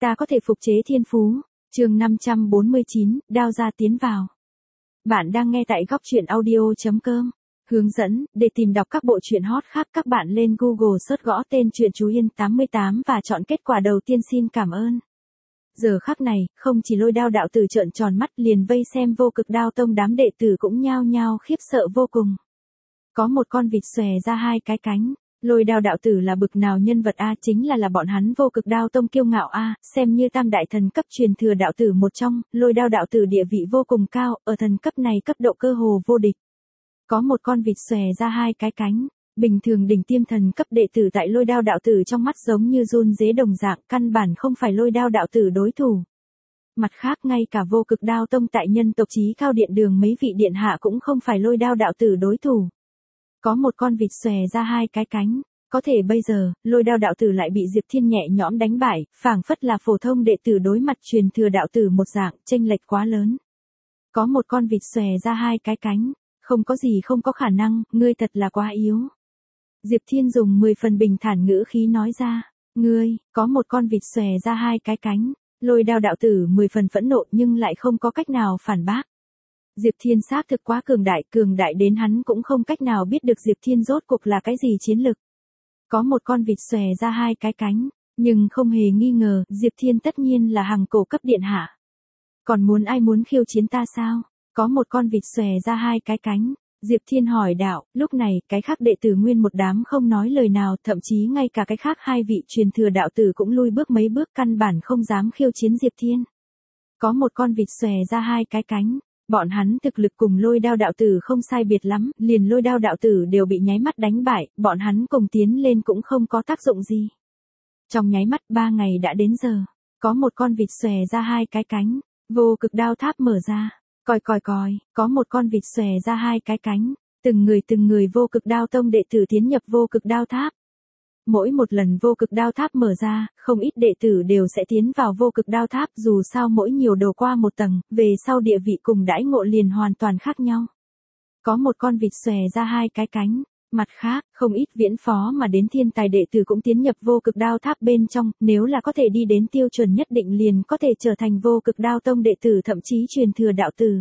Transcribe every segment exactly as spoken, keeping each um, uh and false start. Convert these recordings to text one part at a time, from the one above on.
Ta có thể phục chế thiên phú. Chương năm trăm bốn mươi chín, đao ra tiến vào. Bạn đang nghe tại góc truyện audio chấm com. Hướng dẫn, để tìm đọc các bộ truyện hot khác các bạn lên Google search gõ tên truyện Chú Yên tám mươi tám và chọn kết quả đầu tiên. Xin cảm ơn. Giờ khắc này, không chỉ Lôi Đao đạo tử trợn tròn mắt liền vây xem Vô Cực Đao tông đám đệ tử cũng nhao nhao khiếp sợ vô cùng. Có một con vịt xòe ra hai cái cánh. Lôi Đao đạo tử là bực nào nhân vật a, chính là là bọn hắn Vô Cực Đao tông kiêu ngạo a, xem như tam đại thần cấp truyền thừa đạo tử một trong, Lôi Đao đạo tử địa vị vô cùng cao, ở thần cấp này cấp độ cơ hồ vô địch. Có một con vịt xòe ra hai cái cánh, bình thường đỉnh tiêm thần cấp đệ tử tại Lôi Đao đạo tử trong mắt giống như run rế đồng dạng, căn bản không phải Lôi Đao đạo tử đối thủ. Mặt khác ngay cả Vô Cực Đao tông tại nhân tộc chí cao điện đường mấy vị điện hạ cũng không phải Lôi Đao đạo tử đối thủ. Có một con vịt xòe ra hai cái cánh, có thể bây giờ, Lôi Đao đạo tử lại bị Diệp Thiên nhẹ nhõm đánh bại, phảng phất là phổ thông đệ tử đối mặt truyền thừa đạo tử một dạng, chênh lệch quá lớn. Có một con vịt xòe ra hai cái cánh, không có gì không có khả năng, ngươi thật là quá yếu. Diệp Thiên dùng mười phần bình thản ngữ khí nói ra, ngươi, có một con vịt xòe ra hai cái cánh, Lôi Đao đạo tử mười phần phẫn nộ nhưng lại không có cách nào phản bác. Diệp Thiên xác thực quá cường đại, cường đại đến hắn cũng không cách nào biết được Diệp Thiên rốt cuộc là cái gì chiến lực. Có một con vịt xòe ra hai cái cánh, nhưng không hề nghi ngờ, Diệp Thiên tất nhiên là hàng cổ cấp điện hạ. Còn muốn ai muốn khiêu chiến ta sao? Có một con vịt xòe ra hai cái cánh, Diệp Thiên hỏi đạo, lúc này, cái khác đệ tử nguyên một đám không nói lời nào, thậm chí ngay cả cái khác hai vị truyền thừa đạo tử cũng lui bước mấy bước căn bản không dám khiêu chiến Diệp Thiên. Có một con vịt xòe ra hai cái cánh. Bọn hắn thực lực cùng Lôi Đao đạo tử không sai biệt lắm, liền Lôi Đao đạo tử đều bị nháy mắt đánh bại, bọn hắn cùng tiến lên cũng không có tác dụng gì. Trong nháy mắt ba ngày đã đến giờ, có một con vịt xòe ra hai cái cánh, Vô Cực Đao tháp mở ra, còi còi còi, có một con vịt xòe ra hai cái cánh, từng người từng người Vô Cực Đao tông đệ tử tiến nhập Vô Cực Đao tháp. Mỗi một lần Vô Cực Đao tháp mở ra, không ít đệ tử đều sẽ tiến vào Vô Cực Đao tháp, dù sao mỗi nhiều đầu qua một tầng, về sau địa vị cùng đãi ngộ liền hoàn toàn khác nhau. Có một con vịt xòe ra hai cái cánh, mặt khác, không ít viễn phó mà đến thiên tài đệ tử cũng tiến nhập Vô Cực Đao tháp bên trong, nếu là có thể đi đến tiêu chuẩn nhất định liền có thể trở thành Vô Cực Đao tông đệ tử thậm chí truyền thừa đạo tử.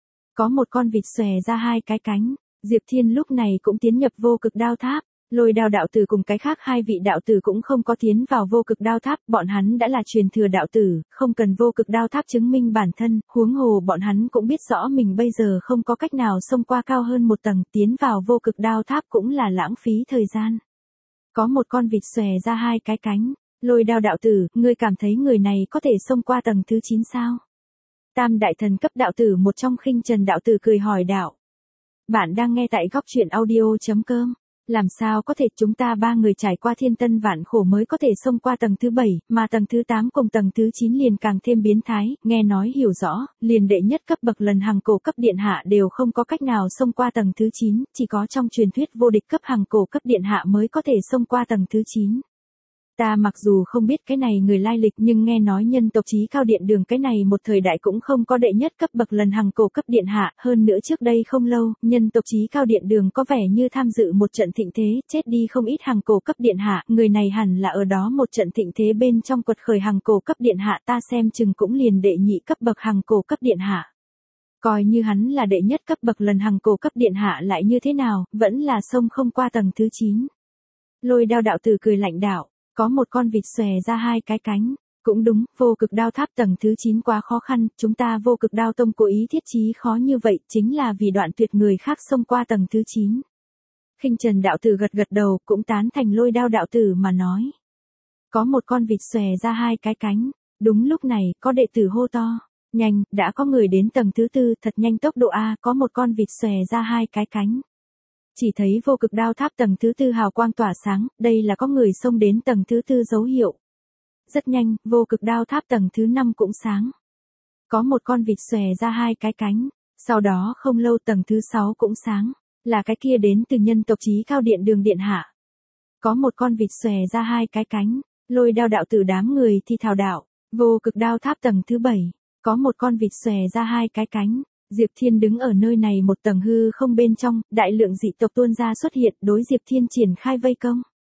Có một con vịt xòe ra hai cái cánh, Diệp Thiên lúc này cũng tiến nhập Vô Cực Đao tháp. Lôi Đao đạo tử cùng cái khác hai vị đạo tử cũng không có tiến vào Vô Cực Đao tháp, bọn hắn đã là truyền thừa đạo tử, không cần Vô Cực Đao tháp chứng minh bản thân, huống hồ bọn hắn cũng biết rõ mình bây giờ không có cách nào xông qua cao hơn một tầng, tiến vào Vô Cực Đao tháp cũng là lãng phí thời gian. Có một con vịt xòe ra hai cái cánh, Lôi Đao đạo tử, ngươi cảm thấy người này có thể xông qua tầng thứ chín sao? Tam đại thần cấp đạo tử một trong Khinh Trần đạo tử cười hỏi đạo. Bạn đang nghe tại góc truyện audio chấm com. Làm sao có thể, chúng ta ba người trải qua thiên tân vạn khổ mới có thể xông qua tầng thứ bảy, mà tầng thứ tám cùng tầng thứ chín liền càng thêm biến thái, nghe nói hiểu rõ, liền đệ nhất cấp bậc lần hàng cổ cấp điện hạ đều không có cách nào xông qua tầng thứ chín, chỉ có trong truyền thuyết vô địch cấp hàng cổ cấp điện hạ mới có thể xông qua tầng thứ chín. Ta mặc dù không biết cái này người lai lịch nhưng nghe nói nhân tộc chí cao điện đường cái này một thời đại cũng không có đệ nhất cấp bậc lần hàng cổ cấp điện hạ, hơn nữa trước đây không lâu, nhân tộc chí cao điện đường có vẻ như tham dự một trận thịnh thế, chết đi không ít hàng cổ cấp điện hạ, người này hẳn là ở đó một trận thịnh thế bên trong quật khởi hàng cổ cấp điện hạ, ta xem chừng cũng liền đệ nhị cấp bậc hàng cổ cấp điện hạ. Coi như hắn là đệ nhất cấp bậc lần hàng cổ cấp điện hạ lại như thế nào, vẫn là xông không qua tầng thứ chín. Lôi Đao đạo tử cười lạnh đạo. Có một con vịt xòe ra hai cái cánh, cũng đúng, Vô Cực Đao tháp tầng thứ chín quá khó khăn, chúng ta Vô Cực Đao tông cố ý thiết trí khó như vậy, chính là vì đoạn tuyệt người khác xông qua tầng thứ chín. Khinh Trần đạo tử gật gật đầu, cũng tán thành Lôi Đao đạo tử mà nói. Có một con vịt xòe ra hai cái cánh, đúng lúc này, có đệ tử hô to, nhanh, đã có người đến tầng thứ tư, thật nhanh tốc độ a, có một con vịt xòe ra hai cái cánh. Chỉ thấy Vô Cực Đao tháp tầng thứ tư hào quang tỏa sáng, đây là có người xông đến tầng thứ tư dấu hiệu. Rất nhanh, Vô Cực Đao tháp tầng thứ năm cũng sáng. Có một con vịt xòe ra hai cái cánh, sau đó không lâu tầng thứ sáu cũng sáng, là cái kia đến từ nhân tộc chí cao điện đường điện hạ. Có một con vịt xòe ra hai cái cánh, Lôi Đao đạo tử đám người thì thào đạo, Vô Cực Đao tháp tầng thứ bảy, có một con vịt xòe ra hai cái cánh. Diệp Thiên đứng ở nơi này một tầng hư không bên trong, đại lượng dị tộc tuôn ra xuất hiện, đối Diệp Thiên triển khai vây công.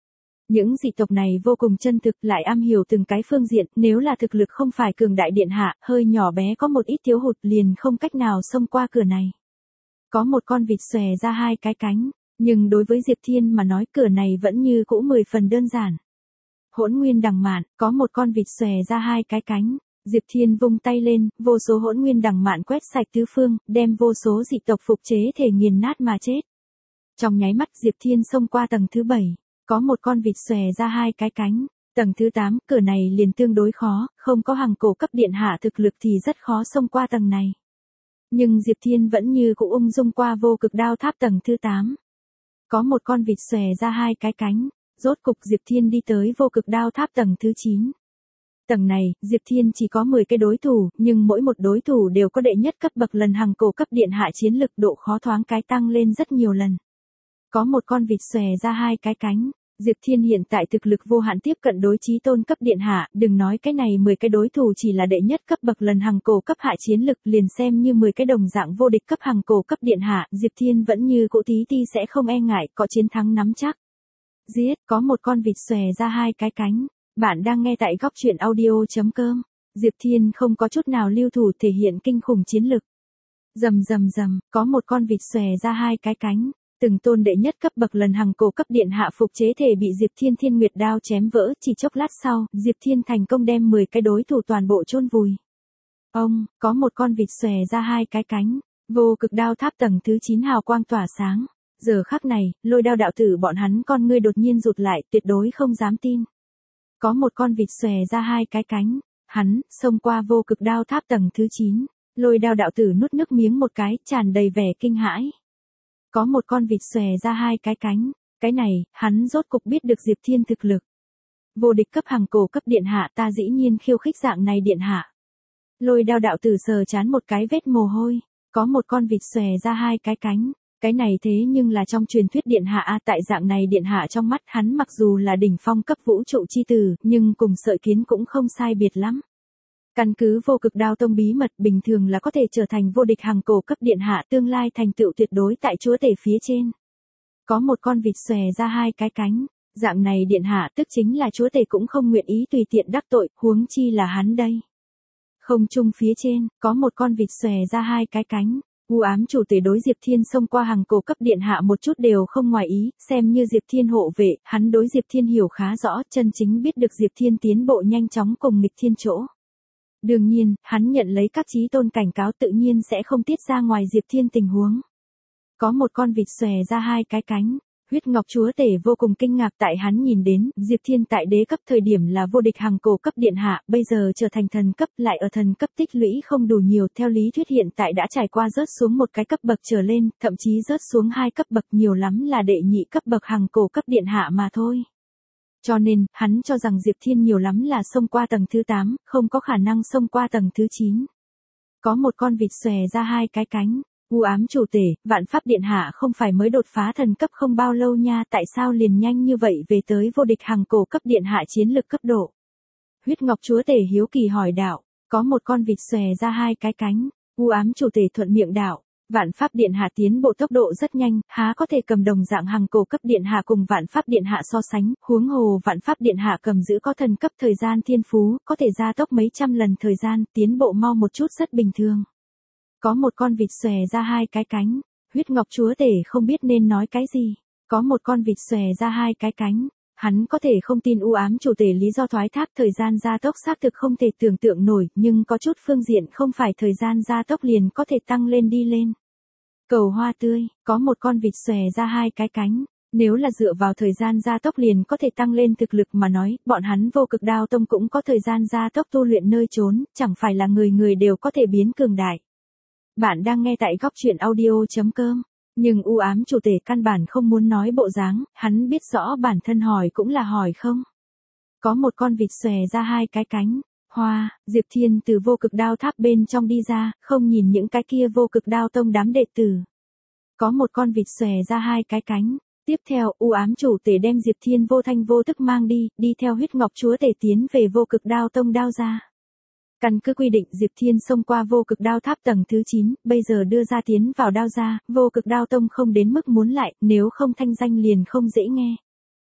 Những dị tộc này vô cùng chân thực lại am hiểu từng cái phương diện, nếu là thực lực không phải cường đại điện hạ, hơi nhỏ bé có một ít thiếu hụt liền không cách nào xông qua cửa này. Có một con vịt xòe ra hai cái cánh, nhưng đối với Diệp Thiên mà nói cửa này vẫn như cũ mười phần đơn giản. Hỗn nguyên đằng mạn, có một con vịt xòe ra hai cái cánh. Diệp Thiên vung tay lên, vô số hỗn nguyên đằng mạn quét sạch tứ phương, đem vô số dị tộc phục chế thể nghiền nát mà chết. Trong nháy mắt Diệp Thiên xông qua tầng thứ bảy, có một con vịt xòe ra hai cái cánh. Tầng thứ tám, cửa này liền tương đối khó, không có hàng cổ cấp điện hạ thực lực thì rất khó xông qua tầng này. Nhưng Diệp Thiên vẫn như cũ ung dung qua vô cực đao tháp tầng thứ tám. Có một con vịt xòe ra hai cái cánh, rốt cục Diệp Thiên đi tới vô cực đao tháp tầng thứ chín. Tầng này, Diệp Thiên chỉ có mười cái đối thủ, nhưng mỗi một đối thủ đều có đệ nhất cấp bậc lần hàng cổ cấp điện hạ chiến lực, độ khó thoáng cái tăng lên rất nhiều lần. Có một con vịt xòe ra hai cái cánh, Diệp Thiên hiện tại thực lực vô hạn tiếp cận đối chí tôn cấp điện hạ, đừng nói cái này mười cái đối thủ chỉ là đệ nhất cấp bậc lần hàng cổ cấp hạ chiến lực, liền xem như mười cái đồng dạng vô địch cấp hàng cổ cấp điện hạ, Diệp Thiên vẫn như cũ tí ti sẽ không e ngại, có chiến thắng nắm chắc. Giết, có một con vịt xòe ra hai cái cánh. Bạn đang nghe tại góc truyện audio chấm com. Diệp Thiên không có chút nào lưu thủ, thể hiện kinh khủng chiến lực. Rầm rầm rầm, có một con vịt xòe ra hai cái cánh. Từng tôn đệ nhất cấp bậc lần hàng cổ cấp điện hạ phục chế thể bị Diệp Thiên Thiên Nguyệt đao chém vỡ, chỉ chốc lát sau, Diệp Thiên thành công đem mười cái đối thủ toàn bộ chôn vùi. Ông, có một con vịt xòe ra hai cái cánh. Vô cực đao tháp tầng thứ chín hào quang tỏa sáng. Giờ khắc này, Lôi Đao đạo tử bọn hắn con ngươi đột nhiên rụt lại, tuyệt đối không dám tin. Có một con vịt xòe ra hai cái cánh, hắn xông qua vô cực đao tháp tầng thứ chín, Lôi Đao đạo tử nuốt nước miếng một cái, tràn đầy vẻ kinh hãi. Có một con vịt xòe ra hai cái cánh, cái này, hắn rốt cục biết được Diệp Thiên thực lực. Vô địch cấp hàng cổ cấp điện hạ, ta dĩ nhiên khiêu khích dạng này điện hạ. Lôi Đao đạo tử sờ chán một cái vết mồ hôi, có một con vịt xòe ra hai cái cánh. Cái này thế nhưng là trong truyền thuyết điện hạ a, tại dạng này điện hạ trong mắt hắn mặc dù là đỉnh phong cấp vũ trụ chi tử, nhưng cùng sợi kiến cũng không sai biệt lắm. Căn cứ vô cực đao tông bí mật bình thường là có thể trở thành vô địch hàng cổ cấp điện hạ, tương lai thành tựu tuyệt đối tại chúa tể phía trên. Có một con vịt xòe ra hai cái cánh, dạng này điện hạ tức chính là chúa tể cũng không nguyện ý tùy tiện đắc tội, huống chi là hắn đây. Không trung phía trên, có một con vịt xòe ra hai cái cánh. U ám chủ tể đối Diệp Thiên xông qua hàng cổ cấp điện hạ một chút đều không ngoài ý, xem như Diệp Thiên hộ vệ, hắn đối Diệp Thiên hiểu khá rõ, chân chính biết được Diệp Thiên tiến bộ nhanh chóng cùng nghịch thiên chỗ. Đương nhiên, hắn nhận lấy các chí tôn cảnh cáo tự nhiên sẽ không tiết ra ngoài Diệp Thiên tình huống. Có một con vịt xòe ra hai cái cánh. Huyết Ngọc Chúa Tể vô cùng kinh ngạc tại hắn nhìn đến, Diệp Thiên tại đế cấp thời điểm là vô địch hàng cổ cấp điện hạ, bây giờ trở thành thần cấp, lại ở thần cấp tích lũy không đủ nhiều, theo lý thuyết hiện tại đã trải qua rớt xuống một cái cấp bậc trở lên, thậm chí rớt xuống hai cấp bậc, nhiều lắm là đệ nhị cấp bậc hàng cổ cấp điện hạ mà thôi. Cho nên, hắn cho rằng Diệp Thiên nhiều lắm là xông qua tầng thứ tám, không có khả năng xông qua tầng thứ chín. Có một con vịt xòe ra hai cái cánh. U ám chủ tể, Vạn Pháp điện hạ không phải mới đột phá thần cấp không bao lâu nha, tại sao liền nhanh như vậy về tới vô địch hàng cổ cấp điện hạ chiến lực cấp độ? Huyết Ngọc Chúa Tể hiếu kỳ hỏi đạo, có một con vịt xòe ra hai cái cánh. U ám chủ tể thuận miệng đạo, Vạn Pháp điện hạ tiến bộ tốc độ rất nhanh, há có thể cầm đồng dạng hàng cổ cấp điện hạ cùng Vạn Pháp điện hạ so sánh, huống hồ Vạn Pháp điện hạ cầm giữ có thần cấp thời gian thiên phú, có thể gia tốc mấy trăm lần thời gian, tiến bộ mau một chút rất bình thường. Có một con vịt xòe ra hai cái cánh, Huyết Ngọc Chúa Tể không biết nên nói cái gì. Có một con vịt xòe ra hai cái cánh, hắn có thể không tin u ám chủ tể lý do thoái thác thời gian gia tốc xác thực không thể tưởng tượng nổi, nhưng có chút phương diện không phải thời gian gia tốc liền có thể tăng lên đi lên. Cầu hoa tươi, có một con vịt xòe ra hai cái cánh. Nếu là dựa vào thời gian gia tốc liền có thể tăng lên thực lực mà nói, bọn hắn vô cực đao tông cũng có thời gian gia tốc tu luyện nơi trốn, chẳng phải là người người đều có thể biến cường đại. Bạn đang nghe tại góc truyện audio chấm com, nhưng u ám chủ tể căn bản không muốn nói bộ dáng, hắn biết rõ bản thân hỏi cũng là hỏi không. Có một con vịt xòe ra hai cái cánh, hoa, Diệp Thiên từ vô cực đao tháp bên trong đi ra, không nhìn những cái kia vô cực đao tông đám đệ tử. Có một con vịt xòe ra hai cái cánh, tiếp theo u ám chủ tể đem Diệp Thiên vô thanh vô tức mang đi, đi theo Huyết Ngọc Chúa Tể tiến về vô cực đao tông đao ra. Căn cứ quy định Diệp Thiên xông qua vô cực đao tháp tầng thứ chín, bây giờ đưa ra tiến vào đao ra, vô cực đao tông không đến mức muốn lại, nếu không thanh danh liền không dễ nghe.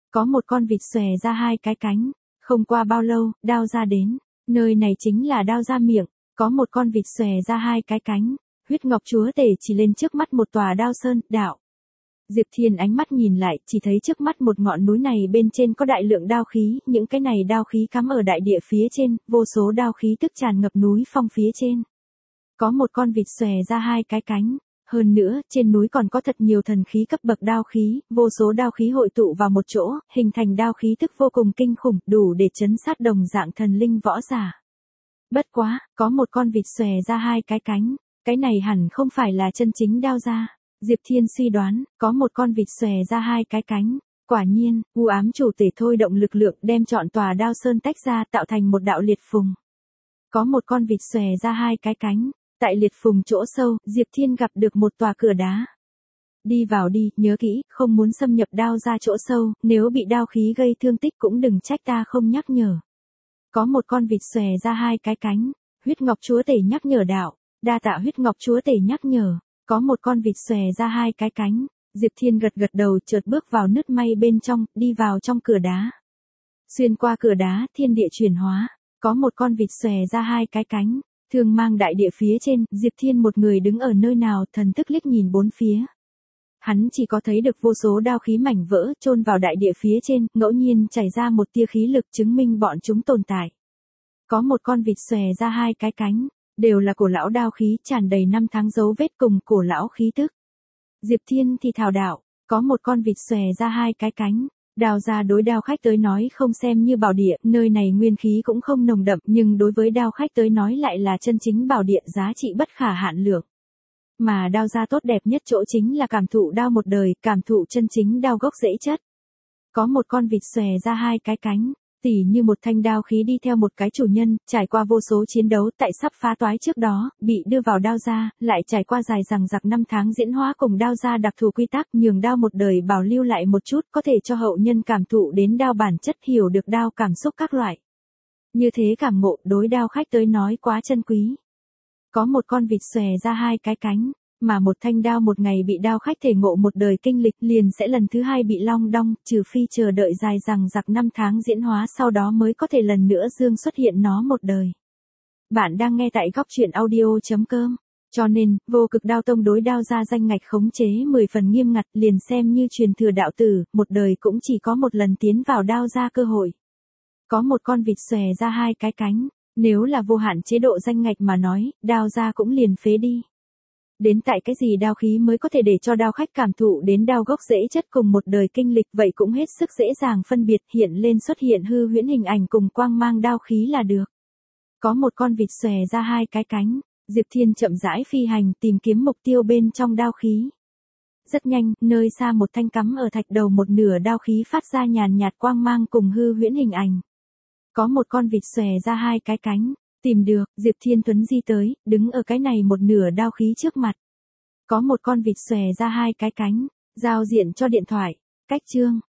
Có một con vịt xòe ra hai cái cánh. Không qua bao lâu, đao ra đến. Nơi này chính là đao ra miệng. Có một con vịt xòe ra hai cái cánh. Huyết Ngọc Chúa Tể chỉ lên trước mắt một tòa đao sơn, đạo. Diệp Thiên ánh mắt nhìn lại, chỉ thấy trước mắt một ngọn núi này bên trên có đại lượng đao khí, những cái này đao khí cắm ở đại địa phía trên, vô số đao khí tức tràn ngập núi phong phía trên. Có một con vịt xòe ra hai cái cánh. Hơn nữa, trên núi còn có thật nhiều thần khí cấp bậc đao khí, vô số đao khí hội tụ vào một chỗ, hình thành đao khí tức vô cùng kinh khủng, đủ để chấn sát đồng dạng thần linh võ giả. Bất quá, có một con vịt xòe ra hai cái cánh, cái này hẳn không phải là chân chính đao ra. Diệp Thiên suy đoán, có một con vịt xòe ra hai cái cánh. Quả nhiên, u ám chủ tể thôi động lực lượng đem trọn tòa đao sơn tách ra tạo thành một đạo liệt phùng. Có một con vịt xòe ra hai cái cánh. Tại liệt phùng chỗ sâu, Diệp Thiên gặp được một tòa cửa đá. Đi vào đi, nhớ kỹ, không muốn xâm nhập đao ra chỗ sâu, nếu bị đao khí gây thương tích cũng đừng trách ta không nhắc nhở. Có một con vịt xòe ra hai cái cánh. Huyết Ngọc Chúa Tể nhắc nhở đạo. Đa tạ Huyết Ngọc Chúa Tể nhắc nhở. Có một con vịt xòe ra hai cái cánh. Diệp Thiên gật gật đầu chợt bước vào nứt may bên trong, đi vào trong cửa đá. Xuyên qua cửa đá, thiên địa chuyển hóa. Có một con vịt xòe ra hai cái cánh. Thương mang đại địa phía trên, Diệp Thiên một người đứng ở nơi nào, thần thức liếc nhìn bốn phía. Hắn chỉ có thấy được vô số đao khí mảnh vỡ chôn vào đại địa phía trên, ngẫu nhiên chảy ra một tia khí lực chứng minh bọn chúng tồn tại. Có một con vịt xòe ra hai cái cánh, đều là cổ lão đao khí tràn đầy năm tháng dấu vết cùng cổ lão khí tức. Diệp Thiên thì thào đạo, có một con vịt xòe ra hai cái cánh. Đao ra đối đao khách tới nói không xem như bảo địa, nơi này nguyên khí cũng không nồng đậm, nhưng đối với đao khách tới nói lại là chân chính bảo địa giá trị bất khả hạn lượng. Mà đao ra tốt đẹp nhất chỗ chính là cảm thụ đao một đời, cảm thụ chân chính đao gốc rễ chất. Có một con vịt xòe ra hai cái cánh, tỉ như một thanh đao khí đi theo một cái chủ nhân, trải qua vô số chiến đấu tại sắp phá toái trước đó, bị đưa vào đao ra, lại trải qua dài dằng dặc năm tháng diễn hóa cùng đao ra đặc thù quy tắc, nhường đao một đời bảo lưu lại một chút, có thể cho hậu nhân cảm thụ đến đao bản chất, hiểu được đao cảm xúc các loại. Như thế cảm ngộ đối đao khách tới nói quá chân quý. Có một con vịt xòe ra hai cái cánh, mà một thanh đao một ngày bị đao khách thể ngộ một đời kinh lịch liền sẽ lần thứ hai bị long đong, trừ phi chờ đợi dài dằng dặc năm tháng diễn hóa sau đó mới có thể lần nữa dương xuất hiện nó một đời. Bạn đang nghe tại góc truyện audio chấm com. Cho nên, Vô Cực Đao Tông đối đao ra danh ngạch khống chế mười phần nghiêm ngặt, liền xem như truyền thừa đạo tử, một đời cũng chỉ có một lần tiến vào đao ra cơ hội. Có một con vịt xòe ra hai cái cánh, nếu là vô hạn chế độ danh ngạch mà nói, đao ra cũng liền phế đi. Đến tại cái gì đao khí mới có thể để cho đao khách cảm thụ đến đao gốc rễ chất cùng một đời kinh lịch, vậy cũng hết sức dễ dàng phân biệt, hiện lên xuất hiện hư huyễn hình ảnh cùng quang mang đao khí là được. Có một con vịt xòe ra hai cái cánh, Diệp Thiên chậm rãi phi hành tìm kiếm mục tiêu bên trong đao khí. Rất nhanh, nơi xa một thanh cắm ở thạch đầu một nửa đao khí phát ra nhàn nhạt quang mang cùng hư huyễn hình ảnh. Có một con vịt xòe ra hai cái cánh. Tìm được, Diệp Thiên tuấn di tới, đứng ở cái này một nửa đao khí trước mặt. Có một con vịt xòe ra hai cái cánh, giao diện cho điện thoại, cách chương.